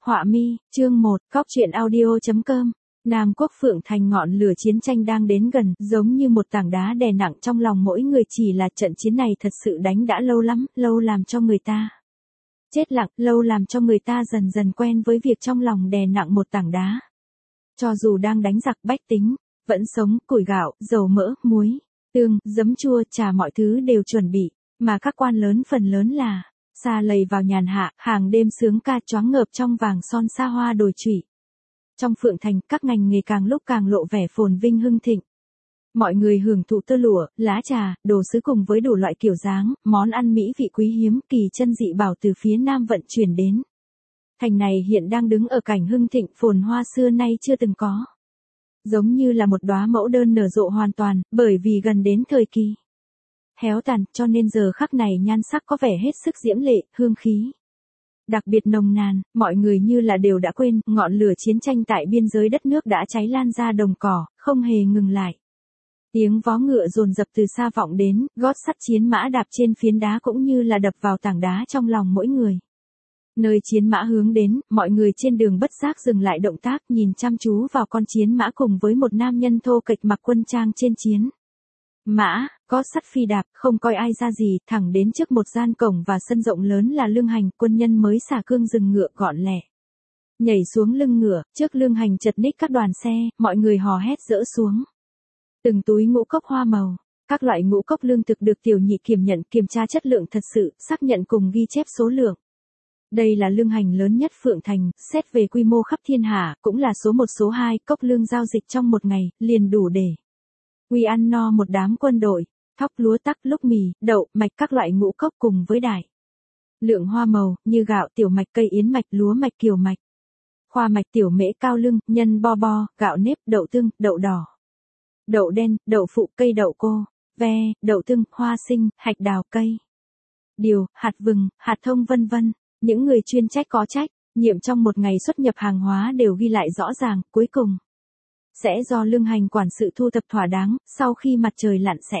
Họa mi, chương 1, Cóc truyện audio.com. Nam Quốc Phượng Thành, ngọn lửa chiến tranh đang đến gần, giống như một tảng đá đè nặng trong lòng mỗi người. Chỉ là trận chiến này thật sự đánh đã lâu lắm, lâu làm cho người ta chết lặng, lâu làm cho người ta dần dần quen với việc trong lòng đè nặng một tảng đá. Cho dù đang đánh giặc, bách tính vẫn sống, củi gạo, dầu mỡ, muối, tương, giấm chua, trà, mọi thứ đều chuẩn bị, mà các quan lớn phần lớn là xa lầy vào nhàn hạ, hàng đêm sướng ca, choáng ngợp trong vàng son xa hoa đồi trụy. Trong Phượng Thành, các ngành nghề càng lúc càng lộ vẻ phồn vinh hưng thịnh. Mọi người hưởng thụ tơ lụa, lá trà, đồ sứ cùng với đủ loại kiểu dáng, món ăn mỹ vị quý hiếm, kỳ chân dị bảo từ phía Nam vận chuyển đến. Thành này hiện đang đứng ở cảnh hưng thịnh phồn hoa xưa nay chưa từng có. Giống như là một đóa mẫu đơn nở rộ hoàn toàn, bởi vì gần đến thời kỳ héo tàn, cho nên giờ khắc này nhan sắc có vẻ hết sức diễm lệ, hương khí đặc biệt nồng nàn. Mọi người như là đều đã quên, ngọn lửa chiến tranh tại biên giới đất nước đã cháy lan ra đồng cỏ, không hề ngừng lại. Tiếng vó ngựa dồn dập từ xa vọng đến, gót sắt chiến mã đạp trên phiến đá cũng như là đập vào tảng đá trong lòng mỗi người. Nơi chiến mã hướng đến, mọi người trên đường bất giác dừng lại động tác, nhìn chăm chú vào con chiến mã cùng với một nam nhân thô kệch mặc quân trang trên chiến mã, gót sắt phi đạp, không coi ai ra gì, thẳng đến trước một gian cổng và sân rộng lớn là Lương Hành. Quân nhân mới xả cương dừng ngựa gọn lẹ, nhảy xuống lưng ngựa, trước Lương Hành chật ních các đoàn xe, mọi người hò hét dỡ xuống từng túi ngũ cốc hoa màu. Các loại ngũ cốc lương thực được tiểu nhị kiểm nhận, kiểm tra chất lượng thật sự, xác nhận cùng ghi chép số lượng. Đây là lương hành lớn nhất Phượng Thành, xét về quy mô khắp thiên hạ, cũng là số 1 số 2, cốc lương giao dịch trong một ngày, liền đủ để quy ăn no một đám quân đội. Thóc, lúa, tắc, lúc mì, đậu, mạch, các loại ngũ cốc cùng với đại lượng hoa màu, như gạo, tiểu mạch, cây yến mạch, lúa mạch, kiều mạch, khoa mạch, tiểu mễ, cao lương, nhân bo bo, gạo nếp, đậu tương, đậu đỏ, đậu đen, đậu phụ, cây đậu cô, ve, đậu tương, hoa sinh, hạch đào, cây điều, hạt vừng, hạt thông vân vân. Những người chuyên trách có trách nhiệm trong một ngày xuất nhập hàng hóa đều ghi lại rõ ràng, cuối cùng sẽ do Lương Hành quản sự thu thập thỏa đáng, sau khi mặt trời lặn sẽ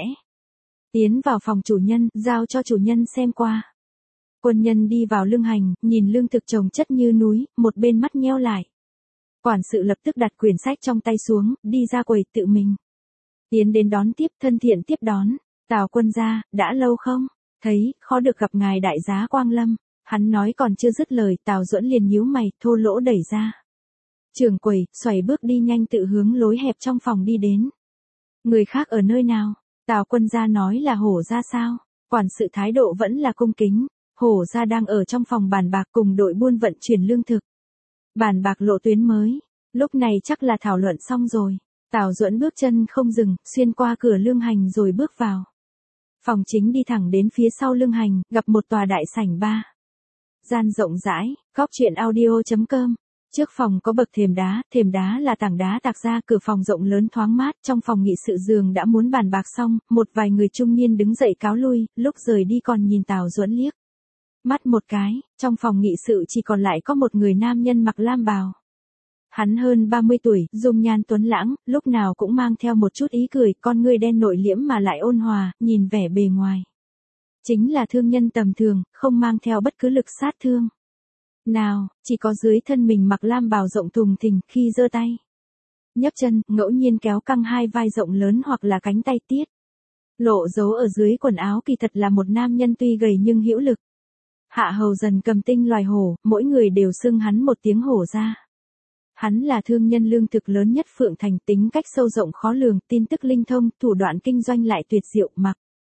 tiến vào phòng chủ nhân, giao cho chủ nhân xem qua. Quân nhân đi vào Lương Hành, nhìn lương thực chồng chất như núi, một bên mắt nheo lại. Quản sự lập tức đặt quyển sách trong tay xuống, đi ra quầy tự mình tiến đến đón tiếp, thân thiện tiếp đón. Tào quân gia, đã lâu không thấy, khó được gặp ngài đại giá quang lâm. Hắn nói còn chưa dứt lời, Tào Duẫn liền nhíu mày, thô lỗ đẩy ra trường quầy, xoay bước đi nhanh tự hướng lối hẹp trong phòng đi đến. Người khác ở nơi nào? Tào quân gia nói là Hổ gia sao? Quản sự thái độ vẫn là cung kính. Hổ gia đang ở trong phòng bàn bạc cùng đội buôn vận chuyển lương thực. Bàn bạc lộ tuyến mới. Lúc này chắc là thảo luận xong rồi. Tào Duẫn bước chân không dừng, xuyên qua cửa Lương Hành rồi bước vào phòng chính, đi thẳng đến phía sau Lương Hành, gặp một tòa đại sảnh ba gian rộng rãi. Cóc truyện audio.com. Trước phòng có bậc thềm đá là tảng đá tạc ra, cửa phòng rộng lớn thoáng mát. Trong phòng nghị sự giường đã muốn bàn bạc xong, một vài người trung niên đứng dậy cáo lui, lúc rời đi còn nhìn Tào Duẫn liếc mắt một cái. Trong phòng nghị sự chỉ còn lại có một người nam nhân mặc lam bào. Hắn hơn 30 tuổi, dung nhan tuấn lãng, lúc nào cũng mang theo một chút ý cười, con ngươi đen nội liễm mà lại ôn hòa, nhìn vẻ bề ngoài chính là thương nhân tầm thường, không mang theo bất cứ lực sát thương nào, chỉ có dưới thân mình mặc lam bào rộng thùng thình, khi giơ tay nhấc chân, ngẫu nhiên kéo căng hai vai rộng lớn hoặc là cánh tay tiết lộ dấu ở dưới quần áo, kỳ thật là một nam nhân tuy gầy nhưng hữu lực. Hạ hầu dần cầm tinh loài hổ, mỗi người đều xưng hắn một tiếng hổ ra. Hắn là thương nhân lương thực lớn nhất Phượng Thành, tính cách sâu rộng khó lường, tin tức linh thông, thủ đoạn kinh doanh lại tuyệt diệu, mặc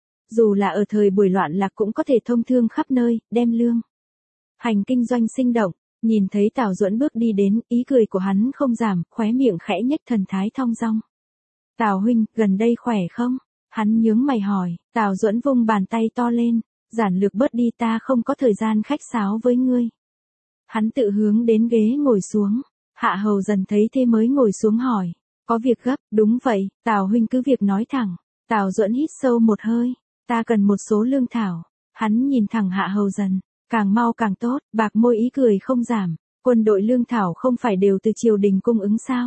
dù là ở thời buổi loạn lạc cũng có thể thông thương khắp nơi, đem lương hành kinh doanh sinh động. Nhìn thấy Tào Duẫn bước đi đến, ý cười của hắn không giảm, khóe miệng khẽ nhếch, thần thái thong dong. Tào huynh, gần đây khỏe không? Hắn nhướng mày hỏi. Tào Duẫn vung bàn tay to lên, giản lược bớt đi, ta không có thời gian khách sáo với ngươi. Hắn tự hướng đến ghế ngồi xuống. Hạ hầu dần thấy thế mới ngồi xuống hỏi. Có việc gấp? Đúng vậy, Tào huynh cứ việc nói thẳng. Tào Duẫn hít sâu một hơi. Ta cần một số lương thảo. Hắn nhìn thẳng Hạ hầu dần. Càng mau càng tốt, bạc môi ý cười không giảm. Quân đội lương thảo không phải đều từ triều đình cung ứng sao?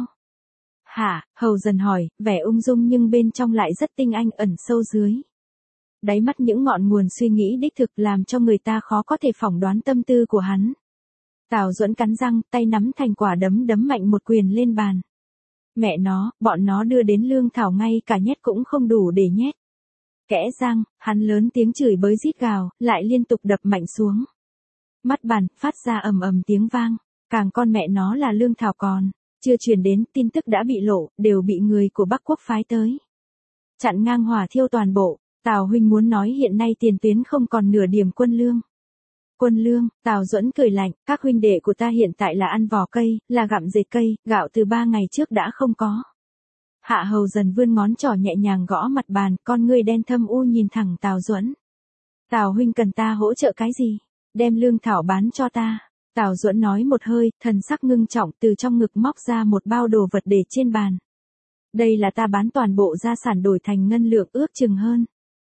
Hạ hầu dần hỏi, vẻ ung dung nhưng bên trong lại rất tinh anh, ẩn sâu dưới đáy mắt những ngọn nguồn suy nghĩ đích thực, làm cho người ta khó có thể phỏng đoán tâm tư của hắn. Tào Duẫn cắn răng, tay nắm thành quả đấm đấm mạnh một quyền lên bàn. Mẹ nó, bọn nó đưa đến lương thảo ngay cả nhét cũng không đủ để nhét. Kẽ răng, hắn lớn tiếng chửi bới rít gào, lại liên tục đập mạnh xuống. Mắt bàn, phát ra ầm ầm tiếng vang. Càng con mẹ nó là lương thảo còn. Chưa truyền đến, tin tức đã bị lộ, đều bị người của Bắc Quốc phái tới. Chặn ngang hỏa thiêu toàn bộ. Tào huynh muốn nói hiện nay tiền tuyến không còn nửa điểm quân lương. Quân lương, Tào Duẫn cười lạnh, các huynh đệ của ta hiện tại là ăn vỏ cây, là gặm dệt cây, gạo từ 3 ngày trước đã không có. Hạ Hầu Dần vươn ngón trỏ nhẹ nhàng gõ mặt bàn, con ngươi đen thâm u nhìn thẳng Tào Duẫn. Tào huynh cần ta hỗ trợ cái gì? Đem lương thảo bán cho ta. Tào Duẫn nói một hơi, thần sắc ngưng trọng từ trong ngực móc ra một bao đồ vật để trên bàn. Đây là ta bán toàn bộ gia sản đổi thành ngân lượng ước chừng hơn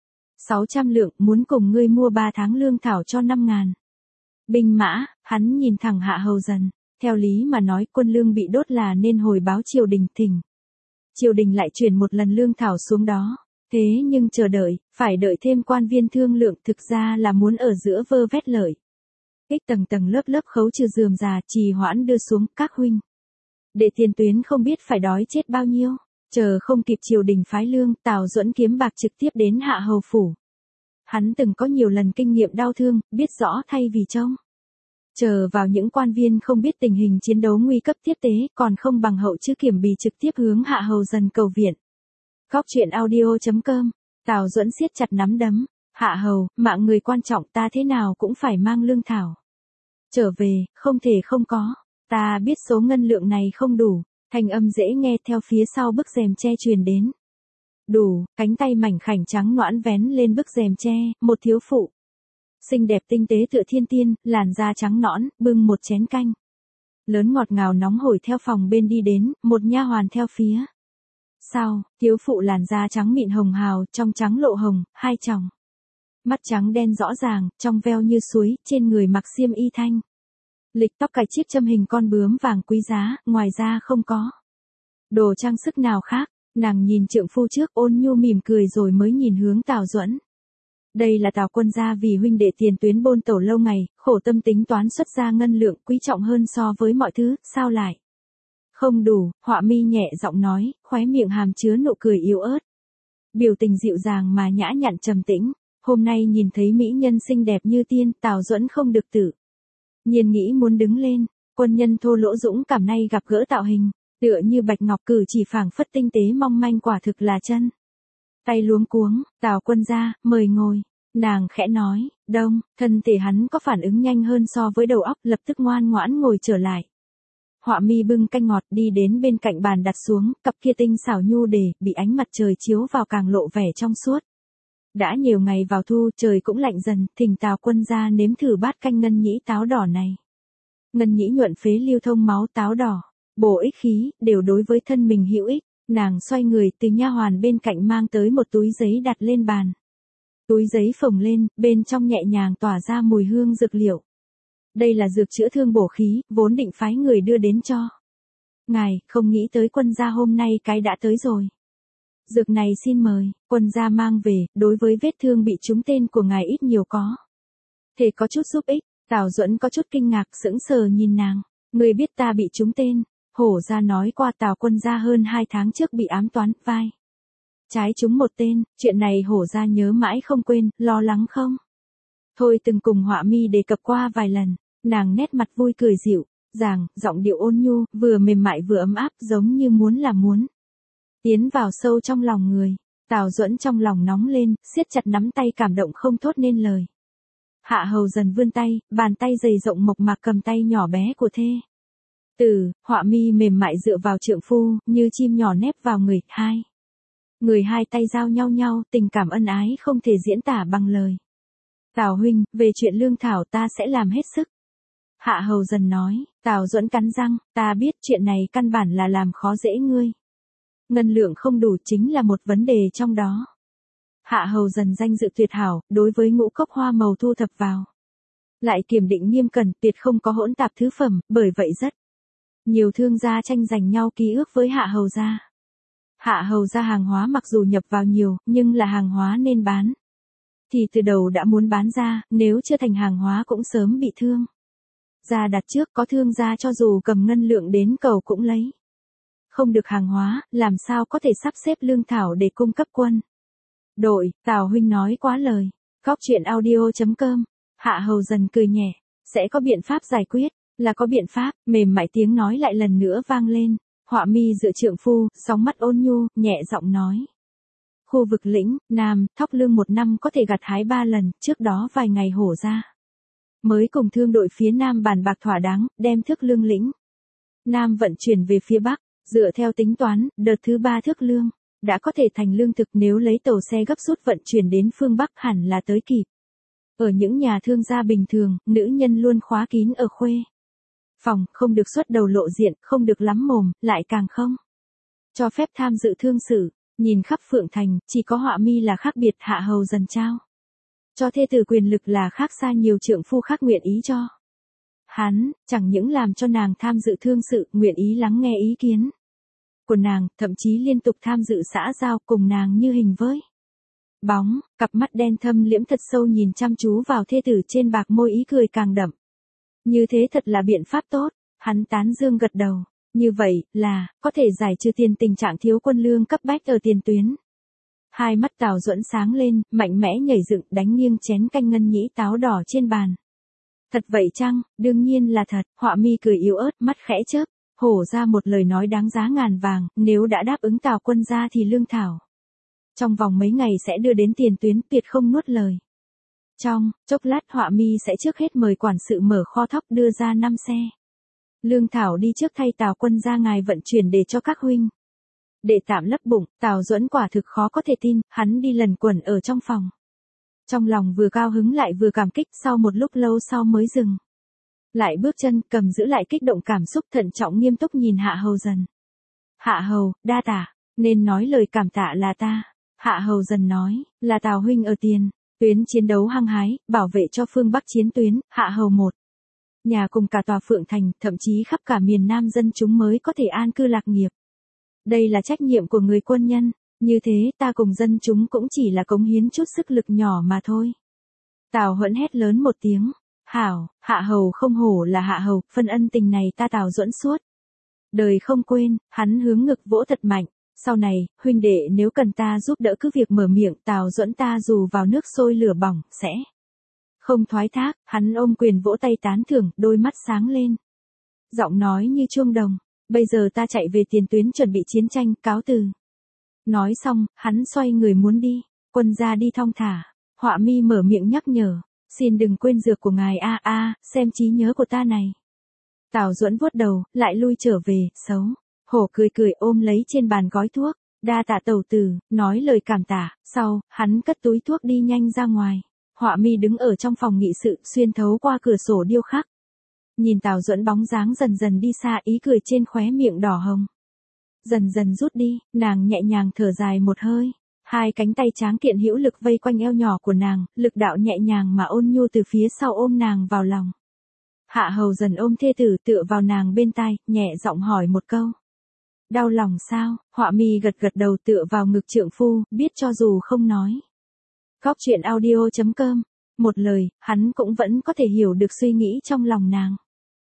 600 lượng, muốn cùng ngươi mua 3 tháng lương thảo cho 5.000. Binh mã, hắn nhìn thẳng Hạ Hầu Dần, theo lý mà nói quân lương bị đốt là nên hồi báo triều đình thỉnh. Triều đình lại chuyển một lần lương thảo xuống đó, thế nhưng chờ đợi, phải đợi thêm quan viên thương lượng thực ra là muốn ở giữa vơ vét lợi. Kích tầng tầng lớp lớp khấu trừ rườm rà trì hoãn đưa xuống các huynh. Để tiền tuyến không biết phải đói chết bao nhiêu, chờ không kịp triều đình phái lương, Tào Duẫn kiếm bạc trực tiếp đến Hạ Hầu phủ. Hắn từng có nhiều lần kinh nghiệm đau thương, biết rõ thay vì trông chờ vào những quan viên không biết tình hình chiến đấu nguy cấp tiếp tế, còn không bằng hậu chữ kiểm bì trực tiếp hướng Hạ Hầu Dần cầu viện. Góc truyện audio.com, Tào Duẫn siết chặt nắm đấm, Hạ Hầu, mạng người quan trọng ta thế nào cũng phải mang lương thảo. Trở về, không thể không có, ta biết số ngân lượng này không đủ, thanh âm dễ nghe theo phía sau bức rèm che truyền đến. Đủ, cánh tay mảnh khảnh trắng nõn vén lên bức rèm che, một thiếu phụ. Xinh đẹp tinh tế tựa thiên tiên, làn da trắng nõn, bưng một chén canh. Lớn ngọt ngào nóng hổi theo phòng bên đi đến, một nha hoàn theo phía. Sau, thiếu phụ làn da trắng mịn hồng hào, trong trắng lộ hồng, hai tròng. Mắt trắng đen rõ ràng, trong veo như suối, trên người mặc xiêm y thanh. Lịch tóc cài chiếc châm hình con bướm vàng quý giá, ngoài ra không có đồ trang sức nào khác. Nàng nhìn trượng phu trước ôn nhu mỉm cười rồi mới nhìn hướng Tào Duẫn. Đây là Tào quân gia vì huynh đệ tiền tuyến bôn tẩu lâu ngày, khổ tâm tính toán xuất ra ngân lượng quý trọng hơn so với mọi thứ, sao lại không đủ, Họa Mi nhẹ giọng nói, khóe miệng hàm chứa nụ cười yếu ớt. Biểu tình dịu dàng mà nhã nhặn trầm tĩnh, hôm nay nhìn thấy mỹ nhân xinh đẹp như tiên, Tào Duẫn không được tự nhiên nghĩ muốn đứng lên, quân nhân thô lỗ dũng cảm nay gặp gỡ tạo hình. Tựa như bạch ngọc cử chỉ phảng phất tinh tế mong manh quả thực là chân. Tay luống cuống, Tào quân gia, mời ngồi. Nàng khẽ nói, đông, thân thể hắn có phản ứng nhanh hơn so với đầu óc, lập tức ngoan ngoãn ngồi trở lại. Họa Mi bưng canh ngọt đi đến bên cạnh bàn đặt xuống, cặp kia tinh xảo nhu đề, bị ánh mặt trời chiếu vào càng lộ vẻ trong suốt. Đã nhiều ngày vào thu, trời cũng lạnh dần, thỉnh Tào quân gia nếm thử bát canh ngân nhĩ táo đỏ này. Ngân nhĩ nhuận phế lưu thông máu, táo đỏ bổ ích khí, đều đối với thân mình hữu ích. Nàng xoay người từ nha hoàn bên cạnh mang tới một túi giấy đặt lên bàn. Túi giấy phồng lên, bên trong nhẹ nhàng tỏa ra mùi hương dược liệu. Đây là dược chữa thương bổ khí, vốn định phái người đưa đến cho ngài, không nghĩ tới quân gia hôm nay cái đã tới rồi. Dược này xin mời, quân gia mang về, đối với vết thương bị trúng tên của ngài ít nhiều có thể có chút giúp ích. Tào Duẫn có chút kinh ngạc sững sờ nhìn nàng. Người biết ta bị trúng tên. Hổ gia nói qua Tào quân gia hơn 2 tháng trước bị ám toán, vai trái trúng một tên, chuyện này hổ gia nhớ mãi không quên, lo lắng không? Thôi từng cùng Họa Mi đề cập qua vài lần, nàng nét mặt vui cười dịu, dàng, giọng điệu ôn nhu, vừa mềm mại vừa ấm áp giống như muốn là muốn tiến vào sâu trong lòng người. Tào Duẫn trong lòng nóng lên, siết chặt nắm tay cảm động không thốt nên lời. Hạ Hầu Dần vươn tay, bàn tay dày rộng mộc mạc cầm tay nhỏ bé của thê Họa Mi mềm mại dựa vào trượng phu, như chim nhỏ nép vào người hai tay giao nhau, tình cảm ân ái không thể diễn tả bằng lời. Tào huynh, về chuyện lương thảo ta sẽ làm hết sức. Hạ Hầu Dần nói, Tào Duẫn cắn răng, ta biết chuyện này căn bản là làm khó dễ ngươi. Ngân lượng không đủ chính là một vấn đề trong đó. Hạ Hầu Dần danh dự tuyệt hảo, đối với ngũ cốc hoa màu thu thập vào. Lại kiểm định nghiêm cẩn, tuyệt không có hỗn tạp thứ phẩm, bởi vậy rất nhiều thương gia tranh giành nhau ký ước với Hạ Hầu gia. Hạ Hầu gia hàng hóa mặc dù nhập vào nhiều, nhưng là hàng hóa nên bán. Thì từ đầu đã muốn bán ra, nếu chưa thành hàng hóa cũng sớm bị thương Ra đặt trước, có thương gia cho dù cầm ngân lượng đến cầu cũng lấy. Không được hàng hóa, làm sao có thể sắp xếp lương thảo để cung cấp quân đội. Tào huynh nói quá lời. Góc truyện audio.com. Hạ Hầu Dần cười nhẹ, sẽ có biện pháp giải quyết, là có biện pháp. Mềm mại tiếng nói lại lần nữa vang lên. Họa mi dựa trượng phu, sóng mắt ôn nhu, nhẹ giọng nói. Khu vực lĩnh, Nam, thóc lương 1 năm có thể gặt hái 3 lần, trước đó vài ngày hổ ra. Mới cùng thương đội phía Nam bàn bạc thỏa đáng, đem thước lương lĩnh Nam vận chuyển về phía Bắc, dựa theo tính toán, đợt thứ 3 thước lương đã có thể thành lương thực, nếu lấy tàu xe gấp rút vận chuyển đến phương Bắc hẳn là tới kịp. Ở những nhà thương gia bình thường, nữ nhân luôn khóa kín ở khuê phòng, không được xuất đầu lộ diện, không được lắm mồm, lại càng không cho phép tham dự thương sự. Nhìn khắp Phượng Thành, chỉ có Họa mi là khác biệt. Hạ Hầu Dần trao cho thê tử quyền lực là khác xa nhiều trượng phu khác nguyện ý cho. Hắn, chẳng những làm cho nàng tham dự thương sự, nguyện ý lắng nghe ý kiến của nàng, thậm chí liên tục tham dự xã giao cùng nàng như hình với bóng, cặp mắt đen thâm liễm thật sâu nhìn chăm chú vào thê tử, trên bạc môi ý cười càng đậm. Như thế thật là biện pháp tốt, hắn tán dương gật đầu. Như vậy, là, có thể giải trừ tiền tình trạng thiếu quân lương cấp bách ở tiền tuyến. Hai mắt Tào Duẫn sáng lên, mạnh mẽ nhảy dựng, đánh nghiêng chén canh ngân nhĩ táo đỏ trên bàn. Thật vậy chăng? Đương nhiên là thật. Họa mi cười yếu ớt, mắt khẽ chớp, hổ ra một lời nói đáng giá ngàn vàng, nếu đã đáp ứng Tào quân gia thì lương thảo trong vòng mấy ngày sẽ đưa đến tiền tuyến, tuyệt không nuốt lời. Trong chốc lát Họa mi sẽ trước hết mời quản sự mở kho thóc đưa ra 5 xe lương thảo đi trước thay Tào quân gia ngài vận chuyển để cho các huynh để tạm lấp bụng. Tào Duẫn quả thực khó có thể tin, hắn đi lần quẩn ở trong phòng. Trong lòng vừa cao hứng lại vừa cảm kích, sau một lúc lâu sau mới dừng lại bước chân, cầm giữ lại kích động cảm xúc, thận trọng nghiêm túc nhìn Hạ Hầu Dần. Hạ Hầu, đa tạ, nên nói lời cảm tạ là ta. Hạ Hầu Dần nói, là Tào huynh ở tiền tuyến chiến đấu hăng hái, bảo vệ cho phương Bắc chiến tuyến. Hạ Hầu một nhà cùng cả tòa Phượng Thành, thậm chí khắp cả miền Nam dân chúng mới có thể an cư lạc nghiệp. Đây là trách nhiệm của người quân nhân, như thế ta cùng dân chúng cũng chỉ là cống hiến chút sức lực nhỏ mà thôi. Tào Huẫn hét lớn một tiếng, hảo, Hạ Hầu không hổ là Hạ Hầu, phân ân tình này ta Tào Duẫn suốt đời không quên. Hắn hướng ngực vỗ thật mạnh, sau này, huynh đệ nếu cần ta giúp đỡ cứ việc mở miệng. Tào Duẫn ta dù vào nước sôi lửa bỏng, sẽ không thoái thác. Hắn ôm quyền vỗ tay tán thưởng, đôi mắt sáng lên, giọng nói như chuông đồng. Bây giờ ta chạy về tiền tuyến chuẩn bị chiến tranh, cáo từ. Nói xong, hắn xoay người muốn đi. Quân gia đi thong thả. Họa mi mở miệng nhắc nhở, xin đừng quên dược của ngài xem trí nhớ của ta này. Tào Duẫn vuốt đầu, lại lui trở về. Xấu hổ cười cười ôm lấy trên bàn gói thuốc. Đa tạ tẩu tử, nói lời cảm tạ. Sau, hắn cất túi thuốc đi nhanh ra ngoài. Họa mi đứng ở trong phòng nghị sự, xuyên thấu qua cửa sổ điêu khắc. Nhìn Tào Duẫn bóng dáng dần dần đi xa, ý cười trên khóe miệng đỏ hồng dần dần rút đi, nàng nhẹ nhàng thở dài một hơi. Hai cánh tay tráng kiện hữu lực vây quanh eo nhỏ của nàng, lực đạo nhẹ nhàng mà ôn nhu từ phía sau ôm nàng vào lòng. Hạ Hầu Dần ôm thê tử tựa vào nàng bên tai, nhẹ giọng hỏi một câu. Đau lòng sao? Họa mi gật gật đầu tựa vào ngực trượng phu, biết cho dù không nói. Góc truyện audio.com. Một lời, hắn cũng vẫn có thể hiểu được suy nghĩ trong lòng nàng.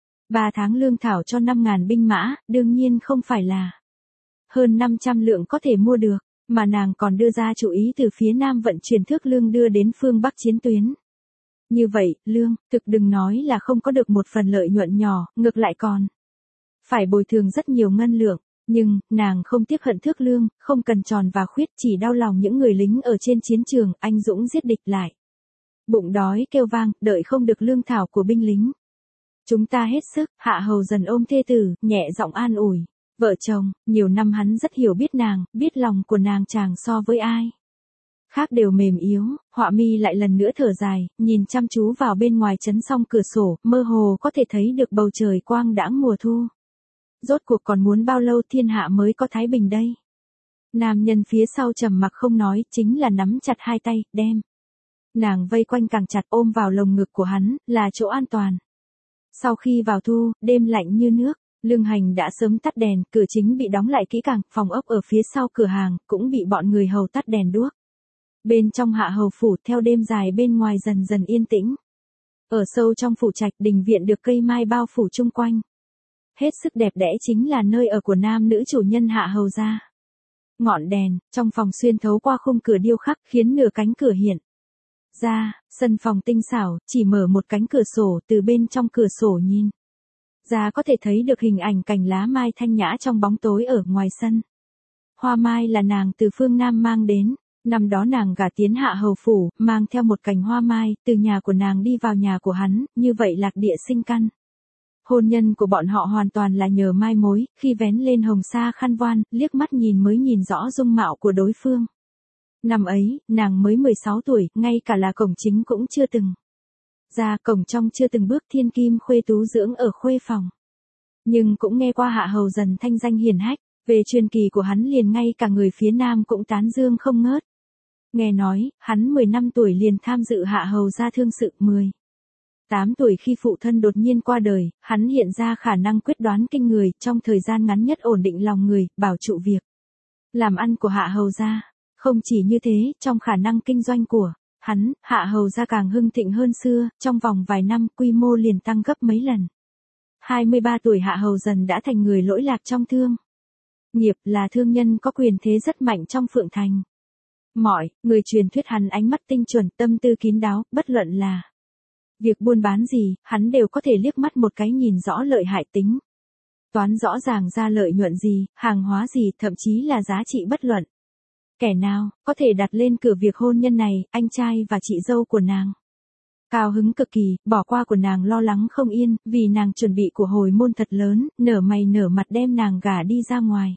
3 tháng lương thảo cho 5.000 binh mã, đương nhiên không phải là hơn 500 lượng có thể mua được, mà nàng còn đưa ra chủ ý từ phía Nam vận chuyển thước lương đưa đến phương Bắc chiến tuyến. Như vậy, lương thực đừng nói là không có được một phần lợi nhuận nhỏ, ngược lại còn phải bồi thường rất nhiều ngân lượng. Nhưng, nàng không tiếc hận thước lương, không cần tròn và khuyết, chỉ đau lòng những người lính ở trên chiến trường, anh dũng giết địch lại. Bụng đói kêu vang, đợi không được lương thảo của binh lính. Chúng ta hết sức. Hạ Hầu Dần ôm thê tử, nhẹ giọng an ủi. Vợ chồng, nhiều năm hắn rất hiểu biết nàng, biết lòng của nàng chàng so với ai khác đều mềm yếu. Họa mi lại lần nữa thở dài, nhìn chăm chú vào bên ngoài chấn song cửa sổ, mơ hồ có thể thấy được bầu trời quang đãng mùa thu. Rốt cuộc còn muốn bao lâu thiên hạ mới có thái bình đây? Nam nhân phía sau trầm mặc không nói, chính là nắm chặt hai tay, đem nàng vây quanh càng chặt, ôm vào lồng ngực của hắn, là chỗ an toàn. Sau khi vào thu, đêm lạnh như nước, Lương Hành đã sớm tắt đèn, cửa chính bị đóng lại kỹ càng, phòng ốc ở phía sau cửa hàng cũng bị bọn người hầu tắt đèn đuốc. Bên trong Hạ Hầu phủ, theo đêm dài bên ngoài dần dần yên tĩnh, Ở sâu trong phủ trạch, đình viện được cây mai bao phủ chung quanh. Hết sức đẹp đẽ chính là nơi ở của nam nữ chủ nhân Hạ Hầu gia. Ngọn đèn trong phòng xuyên thấu qua khung cửa điêu khắc khiến nửa cánh cửa hiện ra, sân phòng tinh xảo, chỉ mở một cánh cửa sổ, từ bên trong cửa sổ nhìn ra có thể thấy được hình ảnh cành lá mai thanh nhã trong bóng tối ở ngoài sân. Hoa mai là nàng từ phương Nam mang đến, năm đó nàng gả tiến Hạ Hầu phủ, mang theo một cành hoa mai, từ nhà của nàng đi vào nhà của hắn, như vậy lạc địa sinh căn. Hôn nhân của bọn họ hoàn toàn là nhờ mai mối, khi vén lên hồng sa khăn voan, liếc mắt nhìn mới nhìn rõ dung mạo của đối phương. Năm ấy, nàng mới 16 tuổi, ngay cả là cổng chính cũng chưa từng ra, cổng trong chưa từng bước, thiên kim khuê tú dưỡng ở khuê phòng. Nhưng cũng nghe qua Hạ Hầu Dần thanh danh hiển hách, về truyền kỳ của hắn liền ngay cả người phía Nam cũng tán dương không ngớt. Nghe nói, hắn 10 năm tuổi liền tham dự Hạ Hầu gia thương sự, 8 tuổi khi phụ thân đột nhiên qua đời, hắn hiện ra khả năng quyết đoán kinh người, trong thời gian ngắn nhất ổn định lòng người, bảo trụ việc làm ăn của Hạ Hầu gia. Không chỉ như thế, trong khả năng kinh doanh của hắn, Hạ Hầu gia càng hưng thịnh hơn xưa, trong vòng vài năm quy mô liền tăng gấp mấy lần. 23 tuổi Hạ Hầu Dần đã thành người lỗi lạc trong thương nghiệp, là thương nhân có quyền thế rất mạnh trong Phượng Thành. Mọi người truyền thuyết hắn ánh mắt tinh chuẩn, tâm tư kín đáo, bất luận là việc buôn bán gì, hắn đều có thể liếc mắt một cái nhìn rõ lợi hại, tính toán rõ ràng ra lợi nhuận gì, hàng hóa gì, thậm chí là giá trị bất luận kẻ nào có thể đặt lên cửa việc hôn nhân này. Anh trai và chị dâu của nàng cao hứng cực kỳ, bỏ qua của nàng lo lắng không yên, vì nàng chuẩn bị của hồi môn thật lớn, nở mày nở mặt đem nàng gả đi ra ngoài.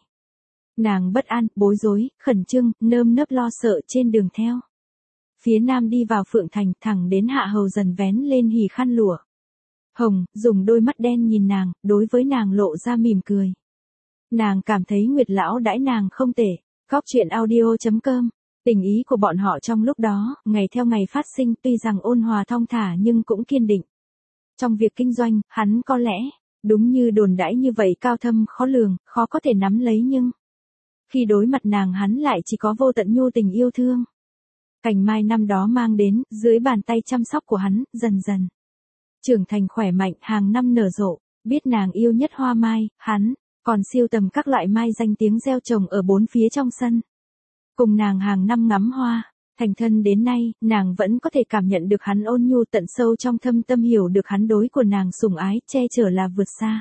Nàng bất an, bối rối, khẩn trương, nơm nớp lo sợ trên đường theo phía Nam đi vào Phượng Thành, thẳng đến Hạ Hầu Dần vén lên hỉ khăn lụa hồng, dùng đôi mắt đen nhìn nàng, đối với nàng lộ ra mỉm cười. Nàng cảm thấy Nguyệt lão đãi nàng không tệ. Góc truyện audio.com. Tình ý của bọn họ trong lúc đó, ngày theo ngày phát sinh, tuy rằng ôn hòa thong thả nhưng cũng kiên định. Trong việc kinh doanh, hắn có lẽ đúng như đồn đãi như vậy, cao thâm khó lường, khó có thể nắm lấy, nhưng khi đối mặt nàng hắn lại chỉ có vô tận nhu tình yêu thương. Cành mai năm đó mang đến, dưới bàn tay chăm sóc của hắn, dần dần trưởng thành khỏe mạnh, hàng năm nở rộ. Biết nàng yêu nhất hoa mai, hắn còn siêu tầm các loại mai danh tiếng gieo trồng ở bốn phía trong sân. Cùng nàng hàng năm ngắm hoa, thành thân đến nay, nàng vẫn có thể cảm nhận được hắn ôn nhu tận sâu trong thâm tâm, hiểu được hắn đối của nàng sủng ái, che chở là vượt xa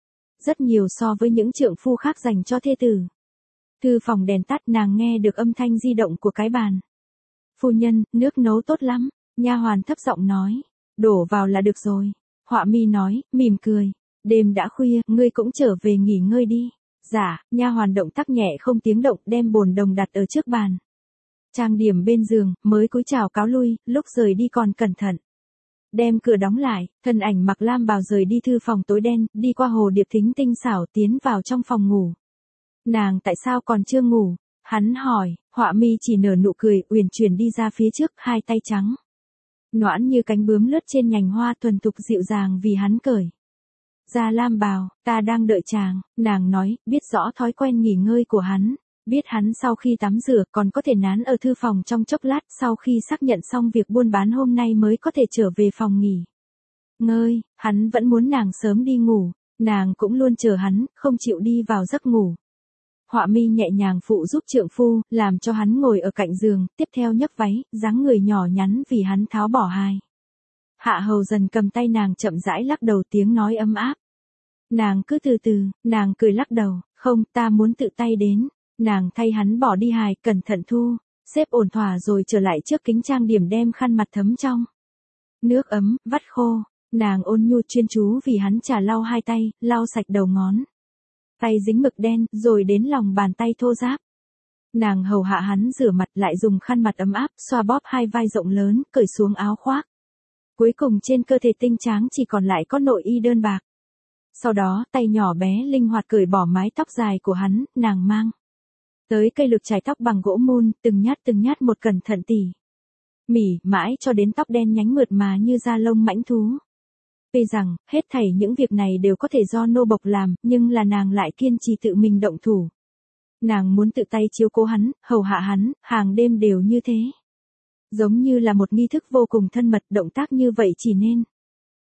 rất nhiều so với những trượng phu khác dành cho thê tử. Thư phòng đèn tắt, nàng nghe được âm thanh di động của cái bàn. Phu nhân, nước nấu tốt lắm, nha hoàn thấp giọng nói. Đổ vào là được rồi. Họa mi nói, mỉm cười. Đêm đã khuya, ngươi cũng trở về nghỉ ngơi đi. Dạ, nha hoàn động tác nhẹ không tiếng động, đem bồn đồng đặt ở trước bàn. Trang điểm bên giường, mới cúi chào cáo lui, lúc rời đi còn cẩn thận đem cửa đóng lại, thân ảnh mặc lam bào rời đi thư phòng tối đen, đi qua hồ điệp thính tinh xảo, tiến vào trong phòng ngủ. Nàng tại sao còn chưa ngủ? Hắn hỏi. Họa mi chỉ nở nụ cười, uyển chuyển đi ra phía trước, hai tay trắng noãn như cánh bướm lướt trên nhành hoa, thuần thục dịu dàng vì hắn cởi ra lam bào. Ta đang đợi chàng, nàng nói, biết rõ thói quen nghỉ ngơi của hắn, biết hắn sau khi tắm rửa còn có thể nán ở thư phòng trong chốc lát, sau khi xác nhận xong việc buôn bán hôm nay mới có thể trở về phòng nghỉ ngơi. Hắn vẫn muốn nàng sớm đi ngủ, nàng cũng luôn chờ hắn, không chịu đi vào giấc ngủ. Họa mi nhẹ nhàng phụ giúp trượng phu, làm cho hắn ngồi ở cạnh giường, tiếp theo nhấc váy, dáng người nhỏ nhắn vì hắn tháo bỏ hài. Hạ Hầu Dần cầm tay nàng chậm rãi lắc đầu, tiếng nói ấm áp. Nàng cứ từ từ, nàng cười lắc đầu, không, ta muốn tự tay đến. Nàng thay hắn bỏ đi hài, cẩn thận thu xếp ổn thỏa rồi trở lại trước kính trang điểm, đem khăn mặt thấm trong nước ấm, vắt khô. Nàng ôn nhu chuyên chú vì hắn chà lau hai tay, lau sạch đầu ngón tay dính mực đen, rồi đến lòng bàn tay thô ráp. Nàng hầu hạ hắn rửa mặt, lại dùng khăn mặt ấm áp, xoa bóp hai vai rộng lớn, cởi xuống áo khoác. Cuối cùng trên cơ thể tinh tráng chỉ còn lại có nội y đơn bạc. Sau đó, tay nhỏ bé linh hoạt cởi bỏ mái tóc dài của hắn, nàng mang tới cây lược chải tóc bằng gỗ mun, từng nhát một cẩn thận tỉ mỉ, mãi cho đến tóc đen nhánh mượt mà như da lông mãnh thú. Tuy rằng, hết thảy những việc này đều có thể do nô bộc làm, nhưng là nàng lại kiên trì tự mình động thủ. Nàng muốn tự tay chiếu cố hắn, hầu hạ hắn, hàng đêm đều như thế. Giống như là một nghi thức vô cùng thân mật, động tác như vậy chỉ nên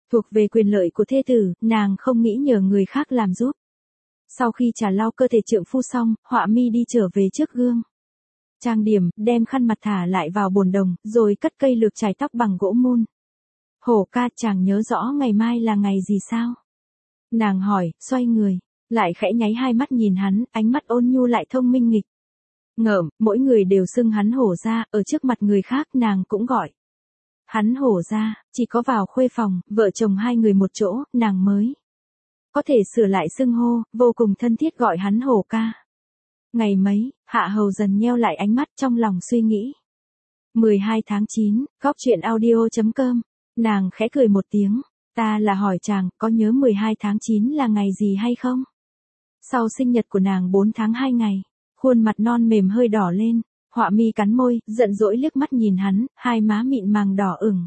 Thuộc về quyền lợi của thê tử, nàng không nghĩ nhờ người khác làm giúp. Sau khi trà lau cơ thể trượng phu xong, Họa Mi đi trở về trước gương. Trang điểm, đem khăn mặt thả lại vào bồn đồng, rồi cất cây lược chải tóc bằng gỗ mun. Hổ ca, chàng nhớ rõ ngày mai là ngày gì sao? Nàng hỏi, xoay người, lại khẽ nháy hai mắt nhìn hắn, ánh mắt ôn nhu lại thông minh nghịch. Ngợm, mỗi người đều xưng hắn hổ ra, ở trước mặt người khác nàng cũng gọi. Hắn hổ ra, chỉ có vào khuê phòng, vợ chồng hai người một chỗ, nàng mới có thể sửa lại xưng hô, vô cùng thân thiết gọi hắn hổ ca. Ngày mấy, Hạ Hầu dần nheo lại ánh mắt trong lòng suy nghĩ. 12 tháng 9, góc truyện audio.com, nàng khẽ cười một tiếng, ta là hỏi chàng, có nhớ 12 tháng 9 là ngày gì hay không? Sau sinh nhật của nàng 4 tháng 2 ngày, khuôn mặt non mềm hơi đỏ lên, Họa Mi cắn môi, giận dỗi liếc mắt nhìn hắn, hai má mịn màng đỏ ửng.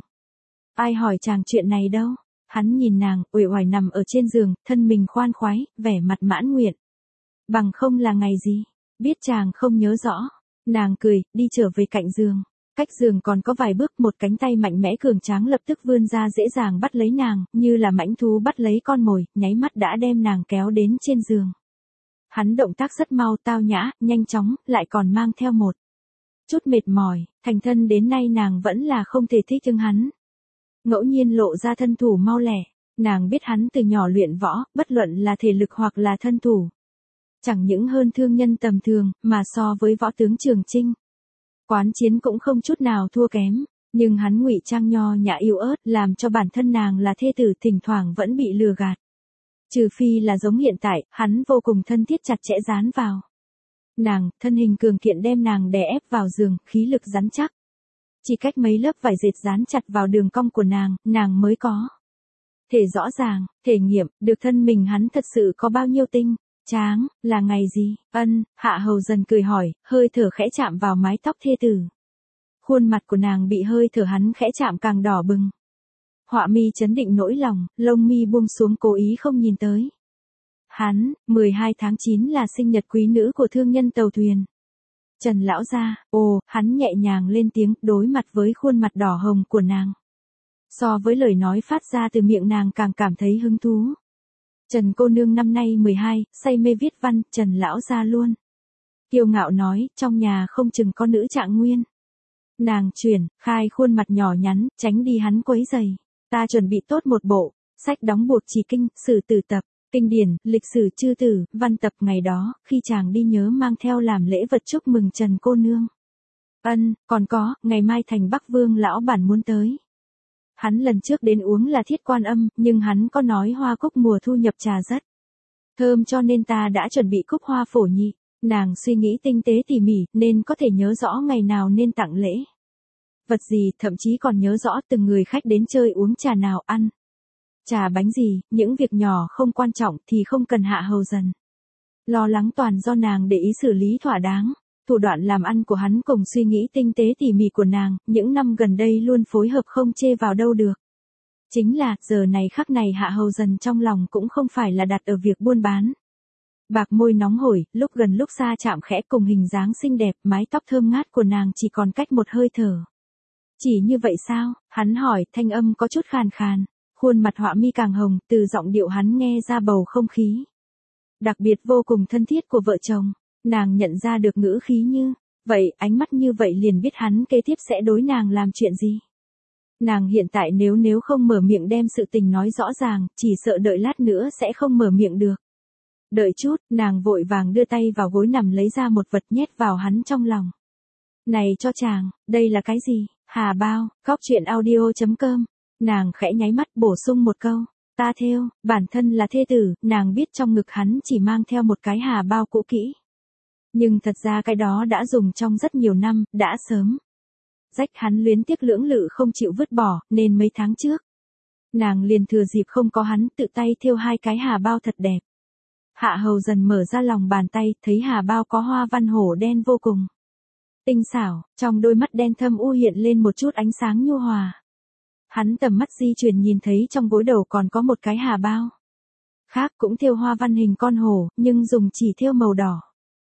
Ai hỏi chàng chuyện này đâu? Hắn nhìn nàng, uể oải nằm ở trên giường, thân mình khoan khoái, vẻ mặt mãn nguyện. Bằng không là ngày gì? Biết chàng không nhớ rõ. Nàng cười, đi trở về cạnh giường. Cách giường còn có vài bước, một cánh tay mạnh mẽ cường tráng lập tức vươn ra dễ dàng bắt lấy nàng, như là mãnh thú bắt lấy con mồi, nháy mắt đã đem nàng kéo đến trên giường. Hắn động tác rất mau, tao nhã, nhanh chóng, lại còn mang theo một chút mệt mỏi, thành thân đến nay nàng vẫn là không thể thích ứng hắn. Ngẫu nhiên lộ ra thân thủ mau lẻ, nàng biết hắn từ nhỏ luyện võ, bất luận là thể lực hoặc là thân thủ. Chẳng những hơn thương nhân tầm thường, mà so với võ tướng Trường Chinh, quán chiến cũng không chút nào thua kém, nhưng hắn ngụy trang nho nhã yếu ớt, làm cho bản thân nàng là thê tử thỉnh thoảng vẫn bị lừa gạt. Trừ phi là giống hiện tại, hắn vô cùng thân thiết chặt chẽ dán vào nàng, thân hình cường kiện đem nàng đè ép vào giường, khí lực rắn chắc. Chỉ cách mấy lớp vải dệt dán chặt vào đường cong của nàng mới có thể rõ ràng, thể nghiệm, được thân mình hắn thật sự có bao nhiêu tinh tráng, là ngày gì? Ân, Hạ Hầu dần cười hỏi, hơi thở khẽ chạm vào mái tóc thê tử. Khuôn mặt của nàng bị hơi thở hắn khẽ chạm càng đỏ bừng. Họa Mi chấn định nỗi lòng, lông mi buông xuống cố ý không nhìn tới. Hắn, 12 tháng 9 là sinh nhật quý nữ của thương nhân tàu thuyền. Trần lão gia, hắn nhẹ nhàng lên tiếng, đối mặt với khuôn mặt đỏ hồng của nàng. So với lời nói phát ra từ miệng nàng càng cảm thấy hứng thú. Trần cô nương năm nay 12, say mê viết văn, Trần lão gia luôn kiêu ngạo nói, trong nhà không chừng có nữ trạng nguyên. Nàng chuyển, khai khuôn mặt nhỏ nhắn, tránh đi hắn quấy giày. Ta chuẩn bị tốt một bộ sách đóng buộc chỉ kinh, sử tử tập, kinh điển, lịch sử chư tử, văn tập ngày đó, khi chàng đi nhớ mang theo làm lễ vật chúc mừng Trần cô nương. Ân, còn có, ngày mai thành Bắc Vương lão bản muốn tới. Hắn lần trước đến uống là Thiết Quan Âm, nhưng hắn có nói hoa cúc mùa thu nhập trà rất thơm cho nên ta đã chuẩn bị cúc hoa phổ nhị. Nàng suy nghĩ tinh tế tỉ mỉ, nên có thể nhớ rõ ngày nào nên tặng lễ vật gì, thậm chí còn nhớ rõ từng người khách đến chơi uống trà nào, ăn trà bánh gì, những việc nhỏ không quan trọng thì không cần Hạ Hầu dần lo lắng, toàn do nàng để ý xử lý thỏa đáng. Thủ đoạn làm ăn của hắn cùng suy nghĩ tinh tế tỉ mỉ của nàng, những năm gần đây luôn phối hợp không chê vào đâu được. Chính là, giờ này khắc này Hạ Hầu dần trong lòng cũng không phải là đặt ở việc buôn bán. Bạc môi nóng hổi, lúc gần lúc xa chạm khẽ cùng hình dáng xinh đẹp, mái tóc thơm ngát của nàng chỉ còn cách một hơi thở. Chỉ như vậy sao? Hắn hỏi, thanh âm có chút khàn khàn. Khuôn mặt Họa Mi càng hồng, từ giọng điệu hắn nghe ra bầu không khí đặc biệt vô cùng thân thiết của vợ chồng. Nàng nhận ra được ngữ khí như vậy, ánh mắt như vậy liền biết hắn kế tiếp sẽ đối nàng làm chuyện gì. Nàng hiện tại nếu không mở miệng đem sự tình nói rõ ràng, chỉ sợ đợi lát nữa sẽ không mở miệng được. Đợi chút, nàng vội vàng đưa tay vào gối nằm lấy ra một vật nhét vào hắn trong lòng. Này cho chàng, đây là cái gì? Hà bao, góc truyện audio.com. Nàng khẽ nháy mắt bổ sung một câu. Ta theo, bản thân là thê tử, nàng biết trong ngực hắn chỉ mang theo một cái hà bao cũ kỹ. Nhưng thật ra cái đó đã dùng trong rất nhiều năm, đã sớm rách, hắn luyến tiếc lưỡng lự không chịu vứt bỏ, nên mấy tháng trước nàng liền thừa dịp không có hắn, tự tay thêu hai cái hà bao thật đẹp. Hạ Hầu dần mở ra lòng bàn tay, thấy hà bao có hoa văn hổ đen vô cùng tinh xảo, trong đôi mắt đen thâm u hiện lên một chút ánh sáng nhu hòa. Hắn tầm mắt di chuyển nhìn thấy trong gối đầu còn có một cái hà bao khác, cũng thêu hoa văn hình con hổ, nhưng dùng chỉ thêu màu đỏ.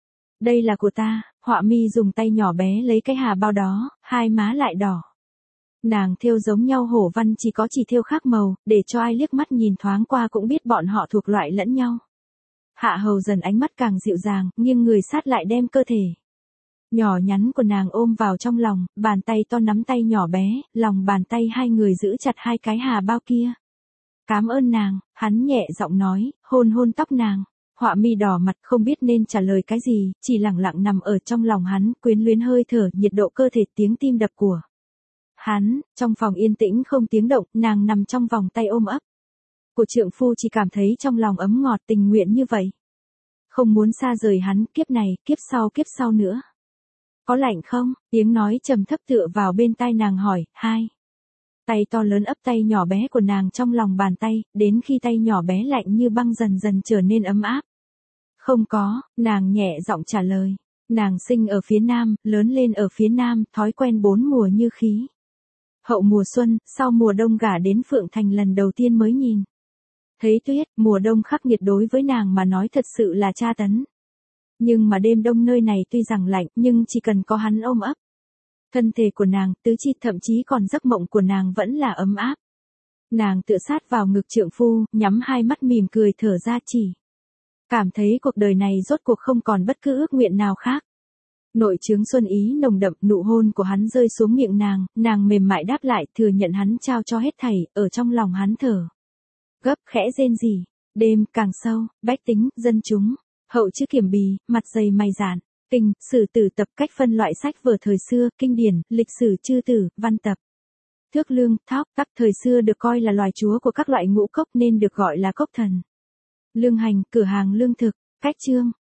Đây là của ta. Họa Mi dùng tay nhỏ bé lấy cái hà bao đó, hai má lại đỏ. Nàng thêu giống nhau hổ văn chỉ thêu khác màu, để cho ai liếc mắt nhìn thoáng qua cũng biết bọn họ thuộc loại lẫn nhau. Hạ hầu dần ánh mắt càng dịu dàng, nghiêng người sát lại đem cơ thể nhỏ nhắn của nàng ôm vào trong lòng, bàn tay to nắm tay nhỏ bé, lòng bàn tay hai người giữ chặt hai cái hà bao kia. Cám ơn nàng, hắn nhẹ giọng nói, hôn hôn tóc nàng. Họa mi đỏ mặt không biết nên trả lời cái gì, chỉ lặng lặng nằm ở trong lòng hắn, quyến luyến hơi thở, nhiệt độ cơ thể, tiếng tim đập của hắn. Trong phòng yên tĩnh không tiếng động, nàng nằm trong vòng tay ôm ấp của trượng phu, chỉ cảm thấy trong lòng ấm ngọt, tình nguyện như vậy. Không muốn xa rời hắn, kiếp này, kiếp sau nữa. Có lạnh không? Tiếng nói trầm thấp tựa vào bên tai nàng hỏi. Hai tay to lớn ấp tay nhỏ bé của nàng trong lòng bàn tay, đến khi tay nhỏ bé lạnh như băng dần dần trở nên ấm áp. Không có, nàng nhẹ giọng trả lời. Nàng sinh ở phía Nam, lớn lên ở phía Nam, thói quen bốn mùa như khí. Hậu mùa xuân, sau mùa đông gả đến Phượng Thành lần đầu tiên mới nhìn thấy tuyết. Mùa đông khắc nghiệt đối với nàng mà nói thật sự là tra tấn. Nhưng mà đêm đông nơi này tuy rằng lạnh, nhưng chỉ cần có hắn ôm ấp thân thể của nàng, tứ chi, thậm chí còn giấc mộng của nàng vẫn là ấm áp. Nàng tựa sát vào ngực trượng phu, nhắm hai mắt mỉm cười thở ra, chỉ cảm thấy cuộc đời này rốt cuộc không còn bất cứ ước nguyện nào khác. Nội chứng xuân ý nồng đậm, nụ hôn của hắn rơi xuống miệng nàng mềm mại đáp lại, thừa nhận hắn trao cho hết thảy, ở trong lòng hắn thở gấp, khẽ rên rỉ. Đêm càng sâu, bách tính, dân chúng, hậu chữ kiểm bì, mặt dày mày dạn. Kinh, sử tử tập, cách phân loại sách vở thời xưa, kinh điển, lịch sử chư tử, văn tập. Thước lương, thóc, tắc thời xưa được coi là loài chúa của các loại ngũ cốc nên được gọi là cốc thần. Lương hành, cửa hàng lương thực, cách chương.